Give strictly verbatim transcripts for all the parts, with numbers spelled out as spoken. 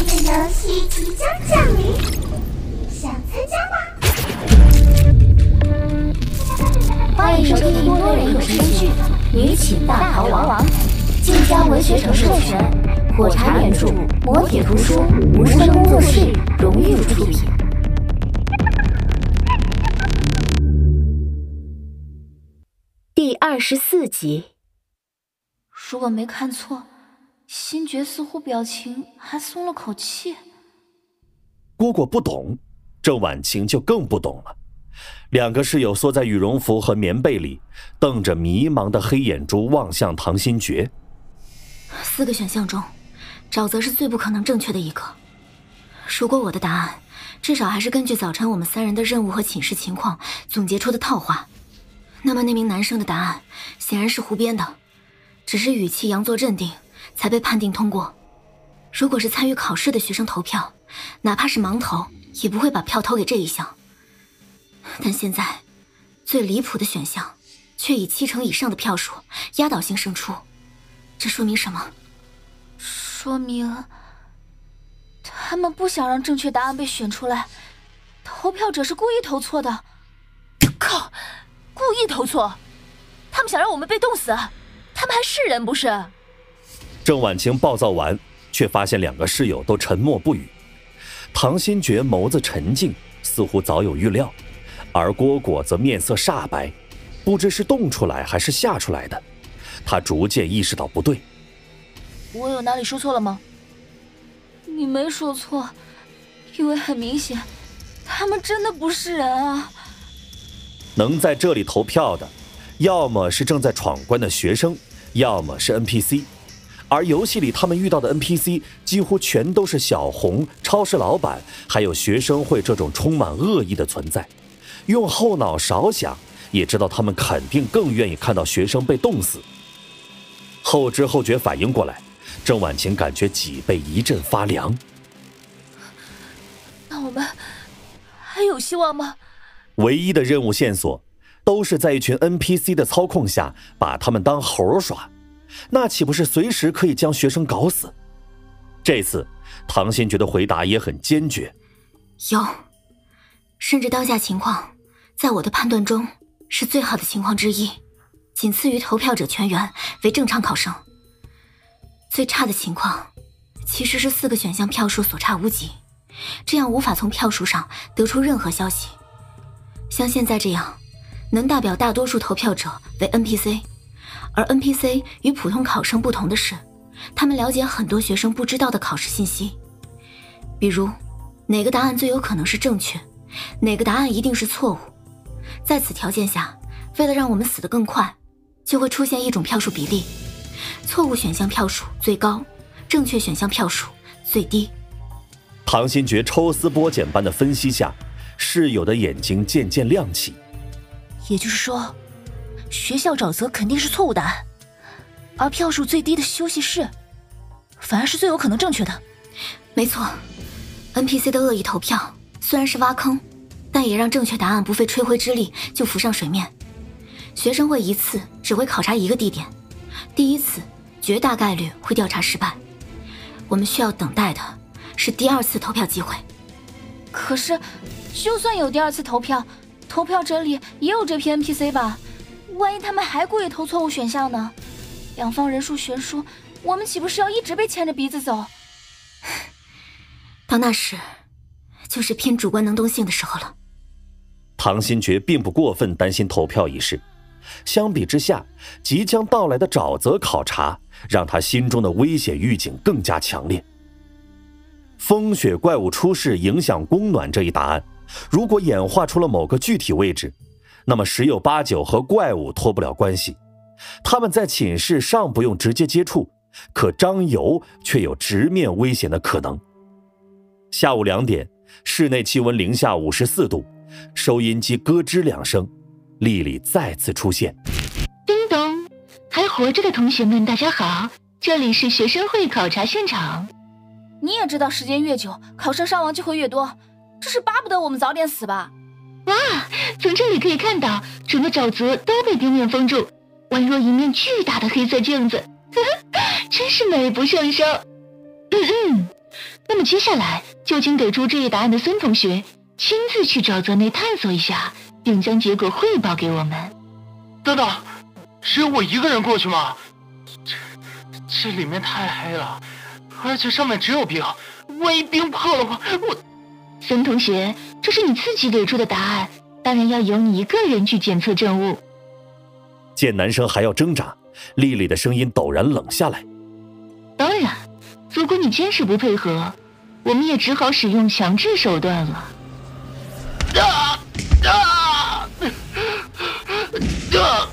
的游戏即将降临，想参加吗？ 欢迎收听多人有声剧《女寝大逃亡》，晋江文学城授权，火柴原著，磨铁图书，无声工作室荣誉出品。第二十四集。 如果没看错，星爵似乎表情还松了口气。 蝈蝈不懂，郑婉晴就更不懂了。两个室友缩在羽绒服和棉被里，瞪着迷茫的黑眼珠望向唐新觉。 四个选项中，沼泽是最不可能正确的一个。如果我的答案至少还是根据早晨我们三人的任务和寝室情况总结出的套话，那么那名男生的答案显然是胡编的，只是语气佯作镇定才被判定通过。如果是参与考试的学生投票，哪怕是盲投也不会把票投给这一项。但现在最离谱的选项却以七成以上的票数压倒性胜出，这说明什么？ 说明他们不想让正确答案被选出来，投票者是故意投错的。靠，故意投错？他们想让我们被冻死？他们还是人不是？ 郑婉晴暴躁完，却发现两个室友都沉默不语。唐新觉眸子沉静，似乎早有预料，而蝈蝈则面色煞白，不知是冻出来还是吓出来的。他逐渐意识到不对。 我有哪里说错了吗？你没说错，因为很明显他们真的不是人啊。 能在这里投票的要么是正在闯关的学生，要么是 N P C， 而游戏里他们遇到的 N P C 几乎全都是小红、超市老板还有学生会这种充满恶意的存在。用后脑勺想也知道他们肯定更愿意看到学生被冻死。后知后觉反应过来，郑婉晴感觉脊背一阵发凉。 那我们还有希望吗？ 唯一的任务线索都是在一群 N P C 的操控下把他们当猴耍，那岂不是随时可以将学生搞死？这次唐新觉的回答也很坚决。 有，甚至当下情况在我的判断中是最好的情况之一，仅次于投票者全员为正常考生。最差的情况其实是四个选项票数所差无几，这样无法从票数上得出任何消息。像现在这样，能代表大多数投票者为 N P C， 而 N P C 与普通考生不同的是，他们了解很多学生不知道的考试信息，比如哪个答案最有可能是正确，哪个答案一定是错误。在此条件下，为了让我们死得更快，就会出现一种票数比例，错误选项票数最高，正确选项票数最低。 唐新觉抽丝剥茧般的分析下，室友的眼睛渐渐亮起。 也就是说，学校沼泽肯定是错误答案，而票数最低的休息室反而是最有可能正确的。 没错， N P C 的恶意投票虽然是挖坑，但也让正确答案不费吹灰之力就浮上水面。学生会一次只会考察一个地点，第一次绝大概率会调查失败，我们需要等待的是第二次投票机会。 可是就算有第二次投票，投票者里也有这批 N P C 吧，万一他们还故意投错误选项呢？两方人数悬殊，我们岂不是要一直被牵着鼻子走？ 到那时就是拼主观能动性的时候了。 唐新觉并不过分担心投票一事，相比之下，即将到来的沼泽考察让他心中的危险预警更加强烈。风雪怪物出世影响供暖这一答案，如果演化出了某个具体位置，那么十有八九和怪物脱不了关系。他们在寝室尚不用直接接触，可张油却有直面危险的可能。下午两点，室内气温零下五十四度，收音机咯吱两声，丽丽再次出现。 叮咚，还活着的同学们大家好，这里是学生会考察现场。 你也知道时间越久考生伤亡就会越多，这是巴不得我们早点死吧。 哇，从这里可以看到整个沼泽都被冰面封住，宛若一面巨大的黑色镜子，呵呵，真是美不胜收。嗯嗯， 那么接下来就请给出这一答案的孙同学亲自去沼泽内探索一下，并将结果汇报给我们。 等等，只有我一个人过去吗？这这里面太黑了，而且上面只有冰，万一冰破了话，我…… 孙同学，这是你自己给出的答案，当然要由你一个人去检测证物。 见男生还要挣扎，丽丽的声音陡然冷下来。 当然，如果你坚持不配合，我们也只好使用强制手段了。 啊啊啊！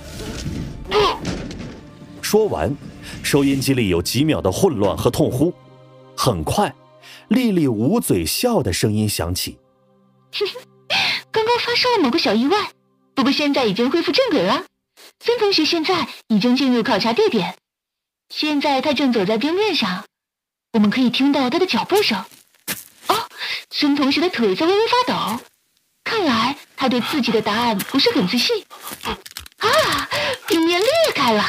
说完，收音机里有几秒的混乱和痛呼。很快，丽丽捂嘴笑的声音响起。 刚刚发生了某个小意外，不过现在已经恢复正轨了。孙同学现在已经进入考察地点，现在他正走在冰面上，我们可以听到他的脚步声。哦，孙同学的腿在微微发抖，看来他对自己的答案不是很自信。啊，冰面裂开了！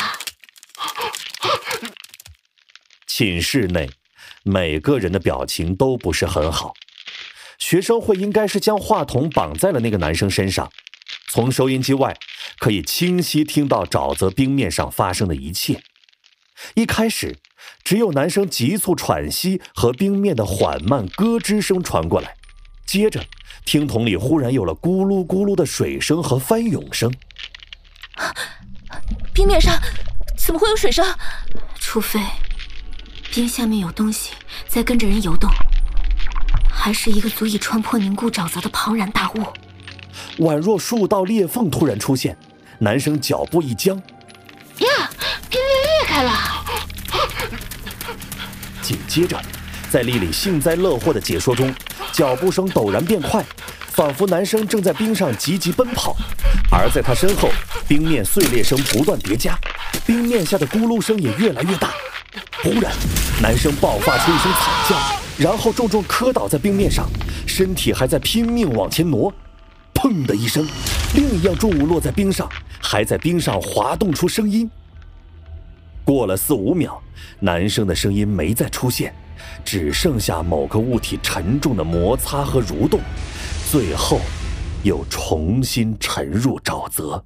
寝室内，每个人的表情都不是很好。学生会应该是将话筒绑在了那个男生身上，从收音机外可以清晰听到沼泽冰面上发生的一切。一开始，只有男生急促喘息和冰面的缓慢咯吱声传过来，接着听筒里忽然有了咕噜咕噜的水声和翻涌声。 冰面上怎么会有水声？ 除非冰下面有东西在跟着人游动，还是一个足以穿破凝固沼泽的庞然大物。 宛若数道裂缝突然出现，男生脚步一僵， 呀，冰面裂开了！ 紧接着，在丽丽幸灾乐祸的解说中，脚步声陡然变快，仿佛男生正在冰上急急奔跑。而在他身后，冰面碎裂声不断叠加，冰面下的咕噜声也越来越大。忽然，男生爆发出一声惨叫，然后重重磕倒在冰面上，身体还在拼命往前挪。砰的一声，另一样重物落在冰上，还在冰上滑动出声音。过了四五秒，男生的声音没再出现，只剩下某个物体沉重的摩擦和蠕动，最后又重新沉入沼泽。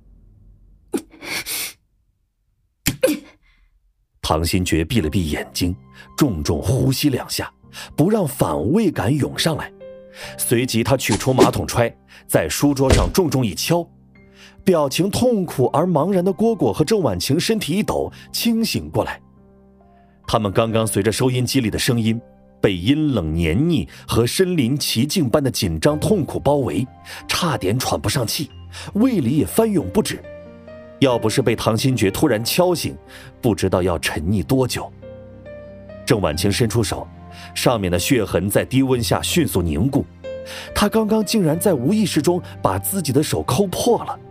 唐新觉闭了闭眼睛，重重呼吸两下，不让反胃感涌上来。随即他取出马桶揣，在书桌上重重一敲。表情痛苦而茫然的蝈蝈和郑婉晴身体一抖，清醒过来。他们刚刚随着收音机里的声音，被阴冷黏腻和身临其境般的紧张痛苦包围，差点喘不上气，胃里也翻涌不止。要不是被唐新觉突然敲醒，不知道要沉溺多久。郑婉晴伸出手，上面的血痕在低温下迅速凝固，她刚刚竟然在无意识中把自己的手抠破了。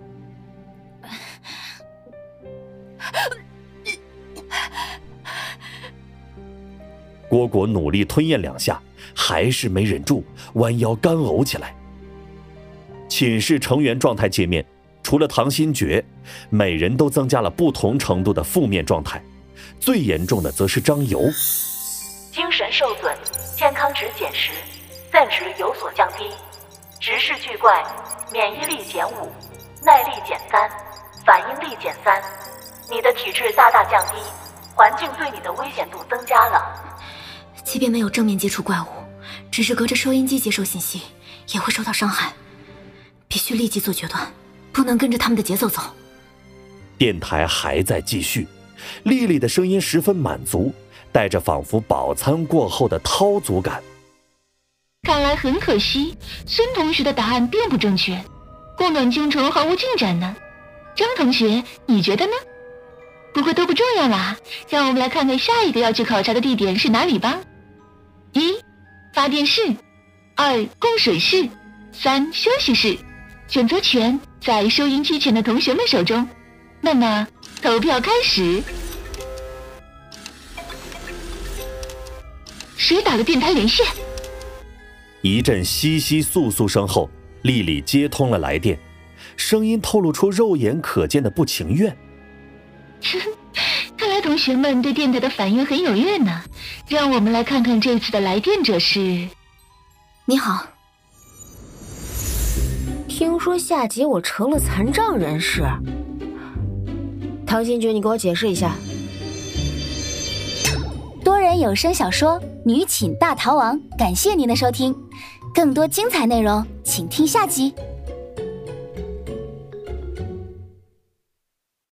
蝈蝈努力吞咽两下，还是没忍住，弯腰干呕起来。寝室成员状态界面，除了唐新觉，每人都增加了不同程度的负面状态，最严重的则是张游。 精神受损，健康值减十，暂值有所降低，直视巨怪，免疫力减五，耐力减三，反应力减三，你的体质大大降低，环境对你的危险度增加了。 即便没有正面接触怪物，只是隔着收音机接受信息，也会受到伤害。必须立即做决断，不能跟着他们的节奏走。 电台还在继续，丽丽的声音十分满足，带着仿佛饱餐过后的掏足感。 看来很可惜，孙同学的答案并不正确，供暖进程毫无进展呢。张同学，你觉得呢？不过都不重要啦，让我们来看看下一个要去考察的地点是哪里吧。一、发电室；二、供水室；三、休息室。选择权在收音机前的同学们手中。那么，投票开始。谁打了电台连线？ 一阵窸窸窣窣声后，丽丽接通了来电，声音透露出肉眼可见的不情愿。 看来同同学们对电台的反应很踊跃呢。让我们来看看这次的来电者是。 你好， 听说下集我成了残障人士。唐新觉，你给我解释一下。 多人有声小说《女寝大逃亡》，感谢您的收听，更多精彩内容请听下集。